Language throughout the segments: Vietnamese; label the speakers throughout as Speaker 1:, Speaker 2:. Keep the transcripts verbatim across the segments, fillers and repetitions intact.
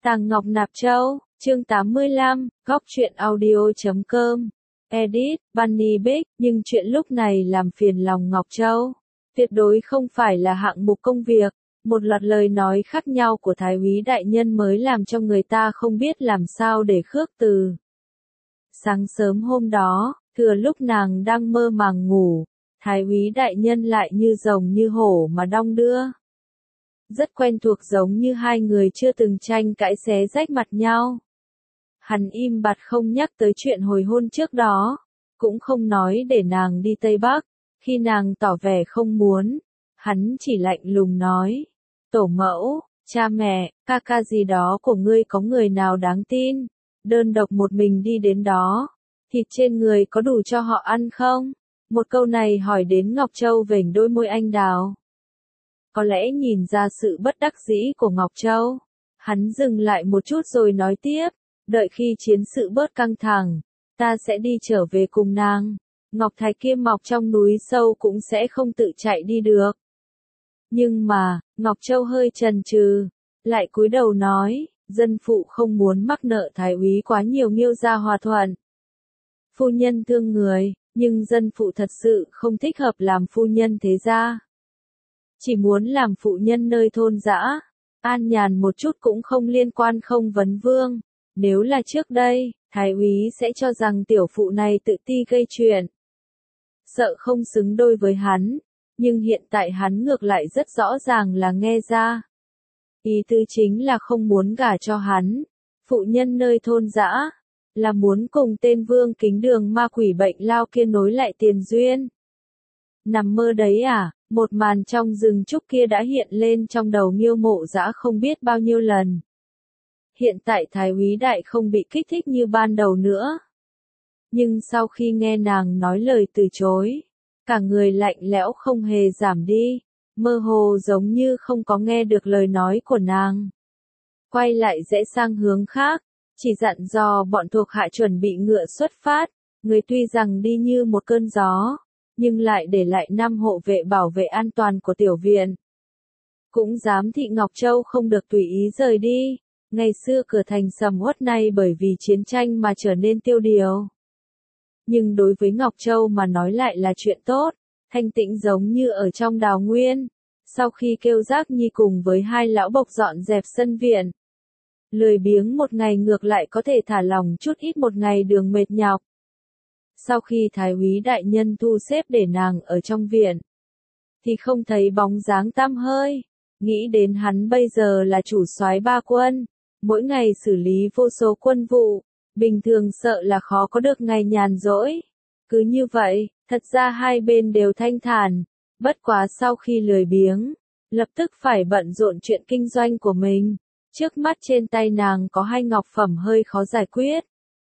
Speaker 1: Tàng Ngọc Nạp Châu, chương tám mươi lăm, góc truyện audio chấm com. Edit, Bunny Bích, nhưng chuyện lúc này làm phiền lòng Ngọc Châu. Tuyệt đối không phải là hạng mục công việc, một loạt lời nói khác nhau của Thái úy đại nhân mới làm cho người ta không biết làm sao để khước từ. Sáng sớm hôm đó, thừa lúc nàng đang mơ màng ngủ, Thái úy đại nhân lại như rồng như hổ mà đong đưa. Rất quen thuộc, giống như hai người chưa từng tranh cãi xé rách mặt nhau. Hắn im bặt không nhắc tới chuyện hồi hôn trước đó, cũng không nói để nàng đi Tây Bắc, khi nàng tỏ vẻ không muốn, hắn chỉ lạnh lùng nói, tổ mẫu, cha mẹ, ca ca gì đó của ngươi có người nào đáng tin, đơn độc một mình đi đến đó, thịt trên người có đủ cho họ ăn không? Một câu này hỏi đến Ngọc Châu vểnh đôi môi anh đào. Có lẽ nhìn ra sự bất đắc dĩ của Ngọc Châu, hắn dừng lại một chút rồi nói tiếp, đợi khi chiến sự bớt căng thẳng, ta sẽ đi trở về cùng nàng, Ngọc Thạch kia mọc trong núi sâu cũng sẽ không tự chạy đi được. Nhưng mà, Ngọc Châu hơi chần chừ, lại cúi đầu nói, dân phụ không muốn mắc nợ Thái úy quá nhiều Nghiêu gia hòa thuận. Phu nhân thương người, nhưng dân phụ thật sự không thích hợp làm phu nhân thế gia. Chỉ muốn làm phụ nhân nơi thôn dã, an nhàn một chút cũng không liên quan không vấn vương. Nếu là trước đây, Thái úy sẽ cho rằng tiểu phụ này tự ti gây chuyện. Sợ không xứng đôi với hắn, nhưng hiện tại hắn ngược lại rất rõ ràng là nghe ra. Ý tứ chính là không muốn gả cho hắn, phụ nhân nơi thôn dã, là muốn cùng tên vương kính đường ma quỷ bệnh lao kia nối lại tiền duyên. Nằm mơ đấy à, một màn trong rừng trúc kia đã hiện lên trong đầu Nghiêu Mộ Dã không biết bao nhiêu lần. Hiện tại Thái úy đại không bị kích thích như ban đầu nữa. Nhưng sau khi nghe nàng nói lời từ chối, cả người lạnh lẽo không hề giảm đi, mơ hồ giống như không có nghe được lời nói của nàng. Quay lại rẽ sang hướng khác, chỉ dặn dò bọn thuộc hạ chuẩn bị ngựa xuất phát, người tuy rằng đi như một cơn gió, nhưng lại để lại năm hộ vệ bảo vệ an toàn của tiểu viện. Cũng giám thị Ngọc Châu không được tùy ý rời đi, ngày xưa cửa thành sầm uất này bởi vì chiến tranh mà trở nên tiêu điều. Nhưng đối với Ngọc Châu mà nói lại là chuyện tốt, thanh tĩnh giống như ở trong đào nguyên, sau khi kêu Giác Nhi cùng với hai lão bộc dọn dẹp sân viện. Lười biếng một ngày ngược lại có thể thả lỏng chút ít một ngày đường mệt nhọc. Sau khi Thái úy đại nhân thu xếp để nàng ở trong viện, thì không thấy bóng dáng tăm hơi, nghĩ đến hắn bây giờ là chủ soái ba quân, mỗi ngày xử lý vô số quân vụ, bình thường sợ là khó có được ngày nhàn rỗi. Cứ như vậy, thật ra hai bên đều thanh thản, bất quá sau khi lười biếng, lập tức phải bận rộn chuyện kinh doanh của mình. Trước mắt trên tay nàng có hai ngọc phẩm hơi khó giải quyết.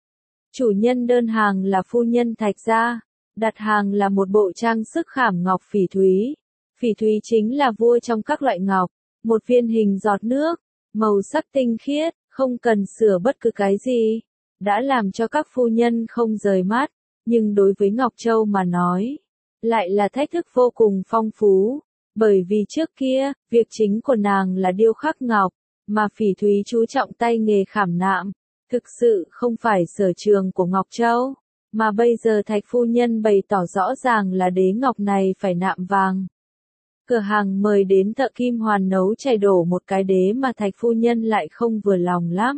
Speaker 1: Chủ nhân đơn hàng là phu nhân Thạch gia, đặt hàng là một bộ trang sức khảm ngọc phỉ thúy. Phỉ thúy chính là vua trong các loại ngọc, một viên hình giọt nước, màu sắc tinh khiết, không cần sửa bất cứ cái gì, đã làm cho các phu nhân không rời mắt, nhưng đối với Ngọc Châu mà nói, lại là thách thức vô cùng phong phú, bởi vì trước kia, việc chính của nàng là điêu khắc ngọc, mà phỉ thúy chú trọng tay nghề khảm nạm, thực sự không phải sở trường của Ngọc Châu, mà bây giờ Thạch phu nhân bày tỏ rõ ràng là đế ngọc này phải nạm vàng. Cửa hàng mời đến thợ kim hoàn nấu chảy đổ một cái đế mà Thạch phu nhân lại không vừa lòng lắm.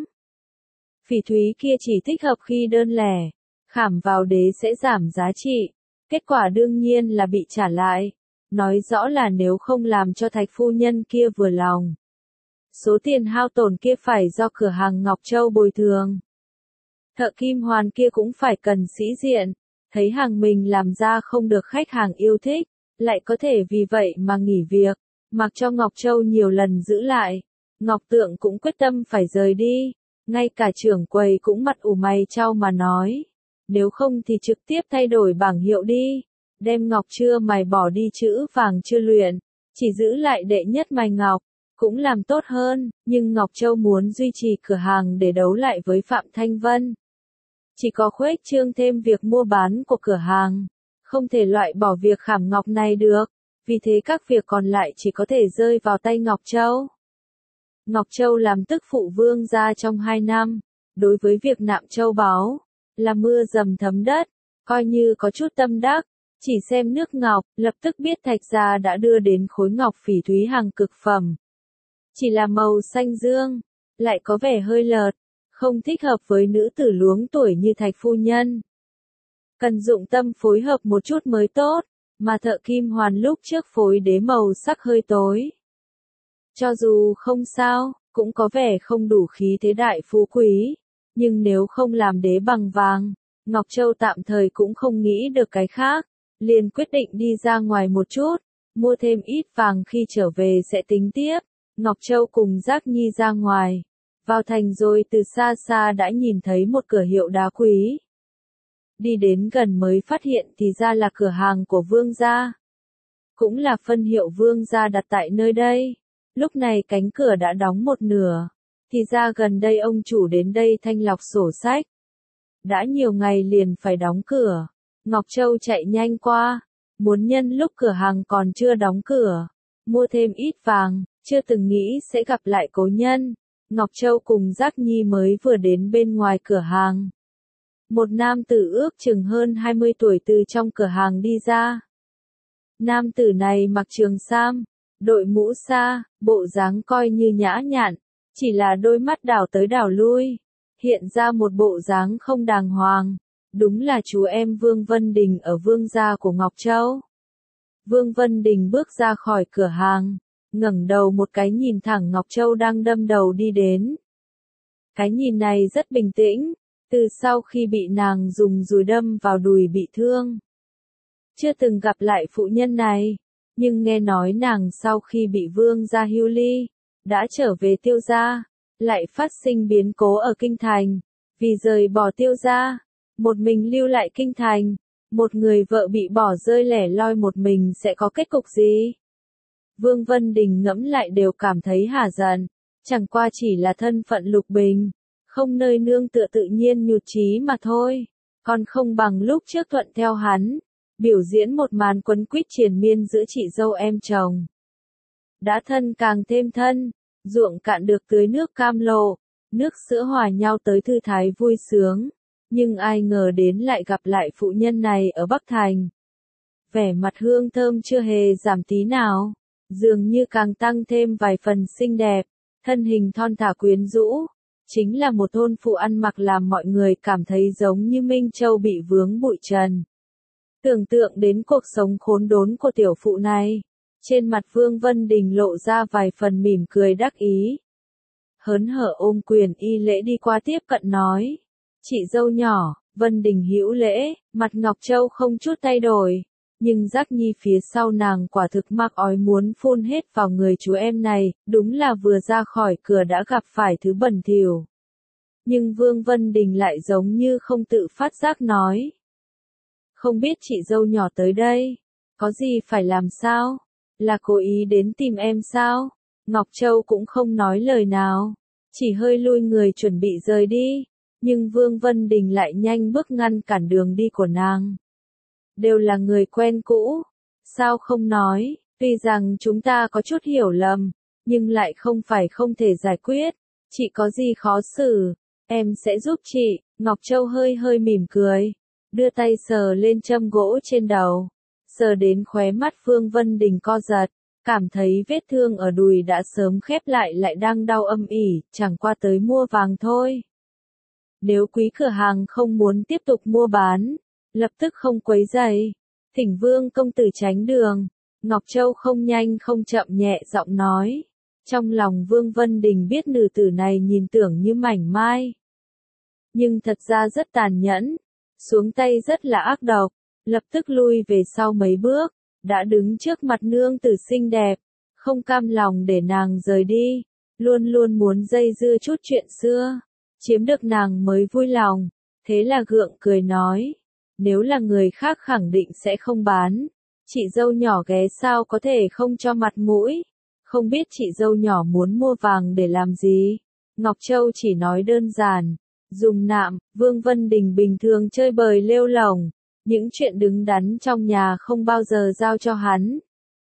Speaker 1: Phỉ thúy kia chỉ thích hợp khi đơn lẻ, khảm vào đế sẽ giảm giá trị, kết quả đương nhiên là bị trả lại, nói rõ là nếu không làm cho Thạch phu nhân kia vừa lòng, số tiền hao tổn kia phải do cửa hàng Ngọc Châu bồi thường. Thợ kim hoàn kia cũng phải cần sĩ diện, thấy hàng mình làm ra không được khách hàng yêu thích, lại có thể vì vậy mà nghỉ việc, mặc cho Ngọc Châu nhiều lần giữ lại. Ngọc Tượng cũng quyết tâm phải rời đi, ngay cả trưởng quầy cũng mặt ủ mày chau mà nói, nếu không thì trực tiếp thay đổi bảng hiệu đi, đem ngọc chưa mài bỏ đi chữ vàng chưa luyện, chỉ giữ lại đệ nhất mài ngọc, cũng làm tốt hơn, nhưng Ngọc Châu muốn duy trì cửa hàng để đấu lại với Phạm Thanh Vân. Chỉ có khuếch trương thêm việc mua bán của cửa hàng, không thể loại bỏ việc khảm ngọc này được, vì thế các việc còn lại chỉ có thể rơi vào tay Ngọc Châu. Ngọc Châu làm tức phụ vương gia trong hai năm, đối với việc nạm châu báu, là mưa dầm thấm đất, coi như có chút tâm đắc, chỉ xem nước ngọc, lập tức biết Thạch gia đã đưa đến khối ngọc phỉ thúy hàng cực phẩm. Chỉ là màu xanh dương, lại có vẻ hơi lợt, không thích hợp với nữ tử luống tuổi như Thạch phu nhân. Cần dụng tâm phối hợp một chút mới tốt, mà thợ kim hoàn lúc trước phối đế màu sắc hơi tối. Cho dù không sao, cũng có vẻ không đủ khí thế đại phú quý, nhưng nếu không làm đế bằng vàng, Ngọc Châu tạm thời cũng không nghĩ được cái khác, liền quyết định đi ra ngoài một chút, mua thêm ít vàng khi trở về sẽ tính tiếp. Ngọc Châu cùng Giác Nhi ra ngoài, vào thành rồi từ xa xa đã nhìn thấy một cửa hiệu đá quý. Đi đến gần mới phát hiện thì ra là cửa hàng của Vương gia. Cũng là phân hiệu Vương gia đặt tại nơi đây. Lúc này cánh cửa đã đóng một nửa. Thì ra gần đây ông chủ đến đây thanh lọc sổ sách. Đã nhiều ngày liền phải đóng cửa. Ngọc Châu chạy nhanh qua. Muốn nhân lúc cửa hàng còn chưa đóng cửa. Mua thêm ít vàng. Chưa từng nghĩ sẽ gặp lại cố nhân. Ngọc Châu cùng Giác Nhi mới vừa đến bên ngoài cửa hàng. Một nam tử ước chừng hơn hai mươi tuổi từ trong cửa hàng đi ra. Nam tử này mặc trường sam, đội mũ sa, bộ dáng coi như nhã nhặn, chỉ là đôi mắt đảo tới đảo lui, hiện ra một bộ dáng không đàng hoàng. Đúng là chú em Vương Vân Đình ở Vương gia của Ngọc Châu. Vương Vân Đình bước ra khỏi cửa hàng, ngẩng đầu một cái nhìn thẳng Ngọc Châu đang đâm đầu đi đến. Cái nhìn này rất bình tĩnh, từ sau khi bị nàng dùng dùi đâm vào đùi bị thương. Chưa từng gặp lại phụ nhân này, nhưng nghe nói nàng sau khi bị Vương gia hưu ly, đã trở về Tiêu gia, lại phát sinh biến cố ở kinh thành, vì rời bỏ Tiêu gia, một mình lưu lại kinh thành, một người vợ bị bỏ rơi lẻ loi một mình sẽ có kết cục gì? Vương Vân Đình ngẫm lại đều cảm thấy hả giận, chẳng qua chỉ là thân phận lục bình, không nơi nương tựa tự nhiên nhụt chí mà thôi, còn không bằng lúc trước thuận theo hắn, biểu diễn một màn quấn quýt triền miên giữa chị dâu em chồng. Đã thân càng thêm thân, ruộng cạn được tưới nước cam lộ, nước sữa hòa nhau tới thư thái vui sướng, nhưng ai ngờ đến lại gặp lại phụ nhân này ở Bắc Thành. Vẻ mặt hương thơm chưa hề giảm tí nào, dường như càng tăng thêm vài phần xinh đẹp, thân hình thon thả quyến rũ, chính là một thôn phụ ăn mặc làm mọi người cảm thấy giống như Minh Châu bị vướng bụi trần. Tưởng tượng đến cuộc sống khốn đốn của tiểu phụ này, trên mặt Vương Vân Đình lộ ra vài phần mỉm cười đắc ý. Hớn hở ôm quyền y lễ đi qua tiếp cận nói, chị dâu nhỏ, Vân Đình hữu lễ, mặt Ngọc Châu không chút thay đổi, nhưng Giác Nhi phía sau nàng quả thực mặc ói muốn phun hết vào người chú em này, đúng là vừa ra khỏi cửa đã gặp phải thứ bẩn thỉu. Nhưng Vương Vân Đình lại giống như không tự phát giác nói. Không biết chị dâu nhỏ tới đây, có gì phải làm sao? Là cố ý đến tìm em sao? Ngọc Châu cũng không nói lời nào, chỉ hơi lui người chuẩn bị rời đi, nhưng Vương Vân Đình lại nhanh bước ngăn cản đường đi của nàng. Đều là người quen cũ, sao không nói, tuy rằng chúng ta có chút hiểu lầm, nhưng lại không phải không thể giải quyết, chị có gì khó xử, em sẽ giúp chị. Ngọc Châu hơi hơi mỉm cười, đưa tay sờ lên châm gỗ trên đầu, sờ đến khóe mắt Vương Vân Đình co giật, cảm thấy vết thương ở đùi đã sớm khép lại lại đang đau âm ỉ, chẳng qua tới mua vàng thôi. Nếu quý cửa hàng không muốn tiếp tục mua bán, lập tức không quấy rầy, thỉnh Vương công tử tránh đường. Ngọc Châu không nhanh không chậm nhẹ giọng nói, trong lòng Vương Vân Đình biết nữ tử này nhìn tưởng như mảnh mai, nhưng thật ra rất tàn nhẫn, xuống tay rất là ác độc, lập tức lui về sau mấy bước, đã đứng trước mặt nương tử xinh đẹp, không cam lòng để nàng rời đi, luôn luôn muốn dây dưa chút chuyện xưa, chiếm được nàng mới vui lòng, thế là gượng cười nói, nếu là người khác khẳng định sẽ không bán, chị dâu nhỏ ghé sao có thể không cho mặt mũi, không biết chị dâu nhỏ muốn mua vàng để làm gì. Ngọc Châu chỉ nói đơn giản, dùng nạm. Vương Vân Đình bình thường chơi bời lêu lổng, những chuyện đứng đắn trong nhà không bao giờ giao cho hắn.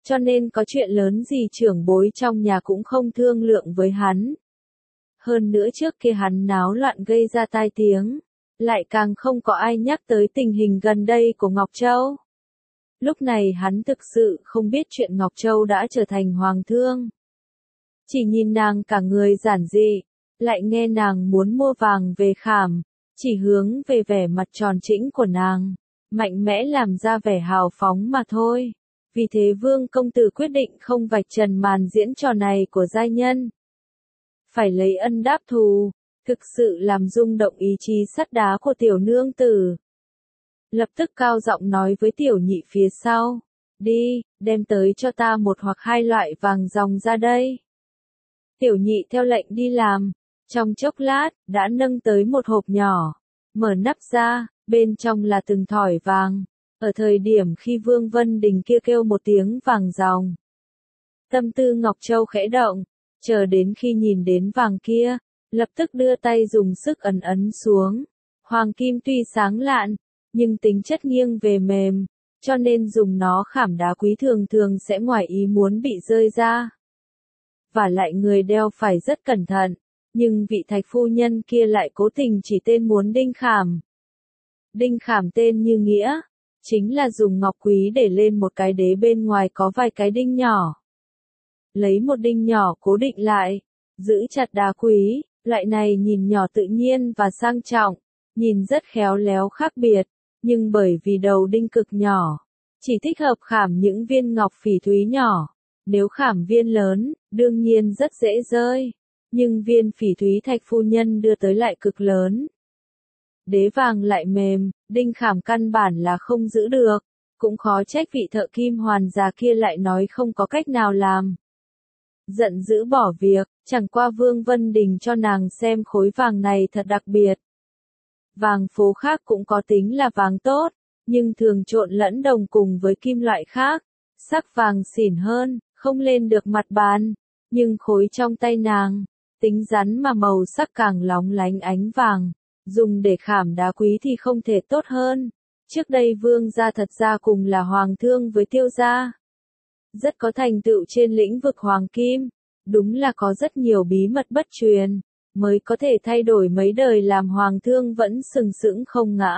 Speaker 1: cho nên có chuyện lớn gì trưởng bối trong nhà cũng không thương lượng với hắn. Hơn nữa trước kia hắn náo loạn gây ra tai tiếng, lại càng không có ai nhắc tới tình hình gần đây của Ngọc Châu. Lúc này hắn thực sự không biết chuyện Ngọc Châu đã trở thành hoàng thương. Chỉ nhìn nàng cả người giản dị, lại nghe nàng muốn mua vàng về khảm, chỉ hướng về vẻ mặt tròn trĩnh của nàng, mạnh mẽ làm ra vẻ hào phóng mà thôi. Vì thế Vương công tử quyết định không vạch trần màn diễn trò này của giai nhân. Phải lấy ân đáp thù, thực sự làm rung động ý chí sắt đá của tiểu nương tử. Lập tức cao giọng nói với tiểu nhị phía sau, đi, đem tới cho ta một hoặc hai loại vàng ròng ra đây. Tiểu nhị theo lệnh đi làm, trong chốc lát, đã nâng tới một hộp nhỏ, mở nắp ra, bên trong là từng thỏi vàng. Ở thời điểm khi Vương Vân Đình kia kêu một tiếng vàng ròng, tâm tư Ngọc Châu khẽ động, chờ đến khi nhìn đến vàng kia, lập tức đưa tay dùng sức ấn ấn xuống. Hoàng kim tuy sáng lạn, nhưng tính chất nghiêng về mềm, cho nên dùng nó khảm đá quý thường thường sẽ ngoài ý muốn bị rơi ra. Và lại người đeo phải rất cẩn thận, nhưng vị thạch phu nhân kia lại cố tình chỉ tên muốn đinh khảm. Đinh khảm tên như nghĩa, chính là dùng ngọc quý để lên một cái đế bên ngoài có vài cái đinh nhỏ. Lấy một đinh nhỏ cố định lại, giữ chặt đá quý, loại này nhìn nhỏ tự nhiên và sang trọng, nhìn rất khéo léo khác biệt, nhưng bởi vì đầu đinh cực nhỏ, chỉ thích hợp khảm những viên ngọc phỉ thúy nhỏ. Nếu khảm viên lớn, đương nhiên rất dễ rơi, nhưng viên phỉ thúy thạch phu nhân đưa tới lại cực lớn. Đế vàng lại mềm, đinh khảm căn bản là không giữ được, cũng khó trách vị thợ kim hoàn già kia lại nói không có cách nào làm. Giận dữ bỏ việc, chẳng qua Vương Vân Đình cho nàng xem khối vàng này thật đặc biệt. Vàng phố khác cũng có tính là vàng tốt, nhưng thường trộn lẫn đồng cùng với kim loại khác, sắc vàng xỉn hơn, không lên được mặt bàn, nhưng khối trong tay nàng, tính rắn mà màu sắc càng lóng lánh ánh vàng, dùng để khảm đá quý thì không thể tốt hơn. Trước đây Vương gia thật ra cùng là hoàng thương với Tiêu gia, rất có thành tựu trên lĩnh vực hoàng kim, đúng là có rất nhiều bí mật bất truyền, mới có thể thay đổi mấy đời làm hoàng thương vẫn sừng sững không ngã.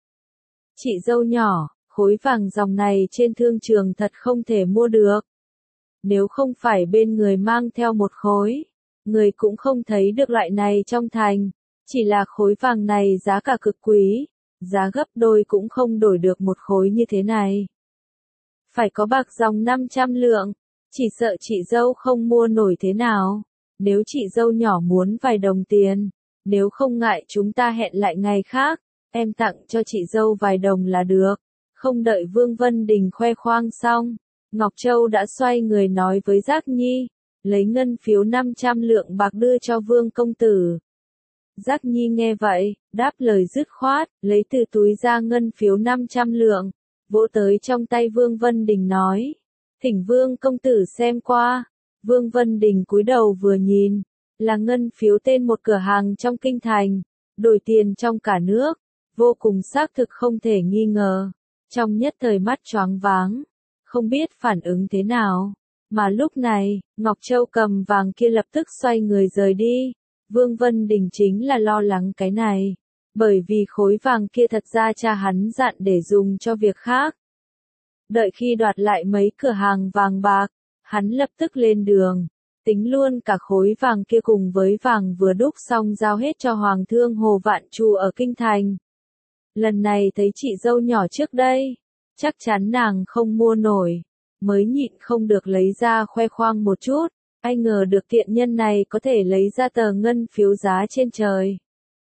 Speaker 1: Chị dâu nhỏ, khối vàng dòng này trên thương trường thật không thể mua được. Nếu không phải bên người mang theo một khối, người cũng không thấy được loại này trong thành. Chỉ là khối vàng này giá cả cực quý, giá gấp đôi cũng không đổi được một khối như thế này. Phải có bạc dòng năm trăm lượng, chỉ sợ chị dâu không mua nổi thế nào. Nếu chị dâu nhỏ muốn vài đồng tiền, nếu không ngại chúng ta hẹn lại ngày khác, em tặng cho chị dâu vài đồng là được. Không đợi Vương Vân Đình khoe khoang xong, Ngọc Châu đã xoay người nói với Giác Nhi, lấy ngân phiếu năm trăm lượng bạc đưa cho Vương công tử. Giác Nhi nghe vậy, đáp lời dứt khoát, lấy từ túi ra ngân phiếu năm trăm lượng, vỗ tới trong tay Vương Vân Đình nói, thỉnh Vương công tử xem qua. Vương Vân Đình cúi đầu vừa nhìn, là ngân phiếu tên một cửa hàng trong kinh thành, đổi tiền trong cả nước, vô cùng xác thực không thể nghi ngờ. Trong nhất thời mắt choáng váng, không biết phản ứng thế nào, mà lúc này, Ngọc Châu cầm vàng kia lập tức xoay người rời đi. Vương Vân Đình chính là lo lắng cái này, bởi vì khối vàng kia thật ra cha hắn dặn để dùng cho việc khác. Đợi khi đoạt lại mấy cửa hàng vàng bạc, hắn lập tức lên đường, tính luôn cả khối vàng kia cùng với vàng vừa đúc xong giao hết cho Hoàng thương Hồ Vạn Trù ở Kinh Thành. Lần này thấy chị dâu nhỏ trước đây, chắc chắn nàng không mua nổi, mới nhịn không được lấy ra khoe khoang một chút. Ai ngờ được tiện nhân này có thể lấy ra tờ ngân phiếu giá trên trời.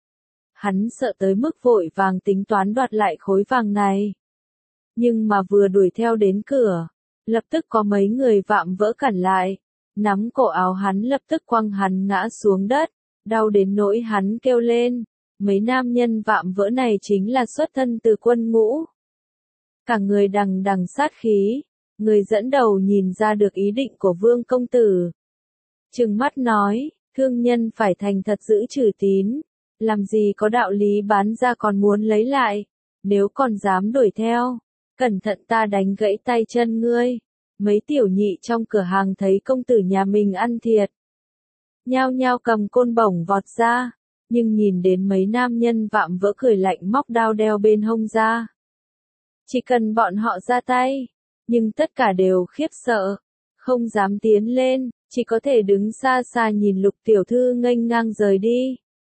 Speaker 1: Hắn sợ tới mức vội vàng tính toán đoạt lại khối vàng này. Nhưng mà vừa đuổi theo đến cửa, lập tức có mấy người vạm vỡ cản lại, nắm cổ áo hắn lập tức quăng hắn ngã xuống đất, đau đến nỗi hắn kêu lên. Mấy nam nhân vạm vỡ này chính là xuất thân từ quân ngũ. Cả người đằng đằng sát khí, người dẫn đầu nhìn ra được ý định của Vương công tử. Trừng mắt nói, thương nhân phải thành thật giữ trừ tín, làm gì có đạo lý bán ra còn muốn lấy lại, nếu còn dám đuổi theo, cẩn thận ta đánh gãy tay chân ngươi. Mấy tiểu nhị trong cửa hàng thấy công tử nhà mình ăn thiệt, nhao nhao cầm côn bổng vọt ra, nhưng nhìn đến mấy nam nhân vạm vỡ cười lạnh móc đao đeo bên hông ra. Chỉ cần bọn họ ra tay, nhưng tất cả đều khiếp sợ, không dám tiến lên, chỉ có thể đứng xa xa nhìn Lục tiểu thư nghênh ngang rời đi.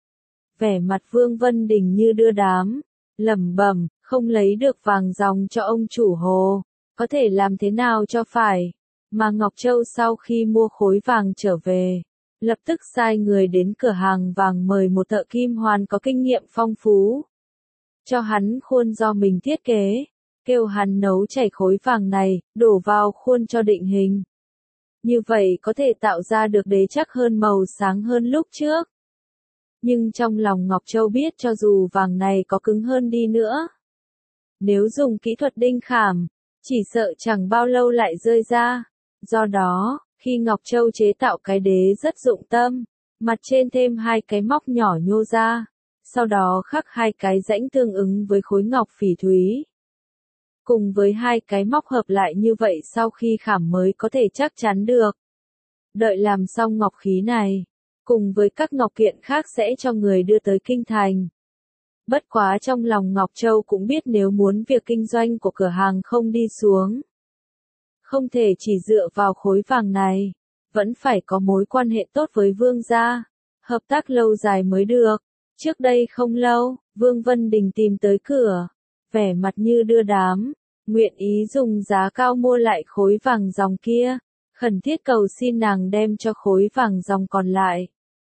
Speaker 1: Vẻ mặt Vương Vân Đình như đưa đám, lẩm bẩm, không lấy được vàng ròng cho ông chủ hồ, có thể làm thế nào cho phải, mà Ngọc Châu sau khi mua khối vàng trở về, lập tức sai người đến cửa hàng vàng mời một thợ kim hoàn có kinh nghiệm phong phú, cho hắn khuôn do mình thiết kế, kêu hắn nấu chảy khối vàng này, đổ vào khuôn cho định hình. Như vậy có thể tạo ra được đế chắc hơn màu sáng hơn lúc trước. Nhưng trong lòng Ngọc Châu biết cho dù vàng này có cứng hơn đi nữa, nếu dùng kỹ thuật đinh khảm, chỉ sợ chẳng bao lâu lại rơi ra. Do đó, khi Ngọc Châu chế tạo cái đế rất dụng tâm, mặt trên thêm hai cái móc nhỏ nhô ra, sau đó khắc hai cái rãnh tương ứng với khối ngọc phỉ thúy. Cùng với hai cái móc hợp lại như vậy sau khi khảm mới có thể chắc chắn được. Đợi làm xong ngọc khí này, cùng với các ngọc kiện khác sẽ cho người đưa tới kinh thành. Bất quá trong lòng Ngọc Châu cũng biết nếu muốn việc kinh doanh của cửa hàng không đi xuống, không thể chỉ dựa vào khối vàng này, vẫn phải có mối quan hệ tốt với Vương gia, hợp tác lâu dài mới được. Trước đây không lâu, Vương Vân Đình tìm tới cửa, vẻ mặt như đưa đám, nguyện ý dùng giá cao mua lại khối vàng ròng kia, khẩn thiết cầu xin nàng đem cho khối vàng ròng còn lại.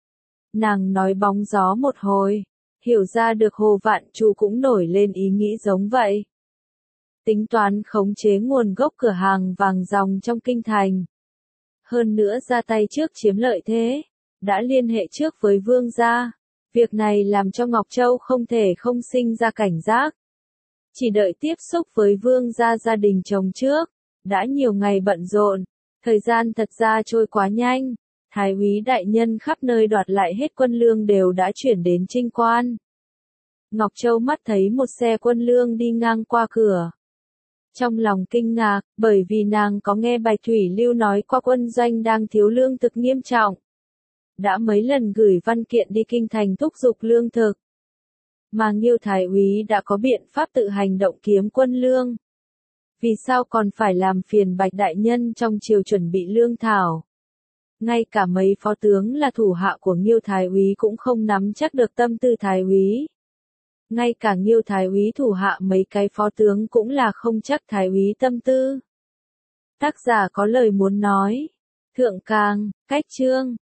Speaker 1: Nàng nói bóng gió một hồi, hiểu ra được Hồ Vạn Chu cũng nổi lên ý nghĩ giống vậy. Tính toán khống chế nguồn gốc cửa hàng vàng ròng trong kinh thành. Hơn nữa ra tay trước chiếm lợi thế, đã liên hệ trước với Vương gia. Việc này làm cho Ngọc Châu không thể không sinh ra cảnh giác. Chỉ đợi tiếp xúc với Vương gia gia đình chồng trước, đã nhiều ngày bận rộn, thời gian thật ra trôi quá nhanh. Thái úy đại nhân khắp nơi đoạt lại hết quân lương đều đã chuyển đến Trinh Quan. Ngọc Châu mắt thấy một xe quân lương đi ngang qua cửa. Trong lòng kinh ngạc, bởi vì nàng có nghe Bạch Thủy Lưu nói qua quân doanh đang thiếu lương thực nghiêm trọng. Đã mấy lần gửi văn kiện đi kinh thành thúc giục lương thực. Mà Nghiêu Thái úy đã có biện pháp tự hành động kiếm quân lương. Vì sao còn phải làm phiền Bạch đại nhân trong triều chuẩn bị lương thảo? Ngay cả mấy phó tướng là thủ hạ của Nghiêu Thái úy cũng không nắm chắc được tâm tư Thái úy. Ngay cả Nghiêu Thái úy thủ hạ mấy cái phó tướng cũng là không chắc Thái úy tâm tư. Tác giả có lời muốn nói. Thượng Cang, Cách Chương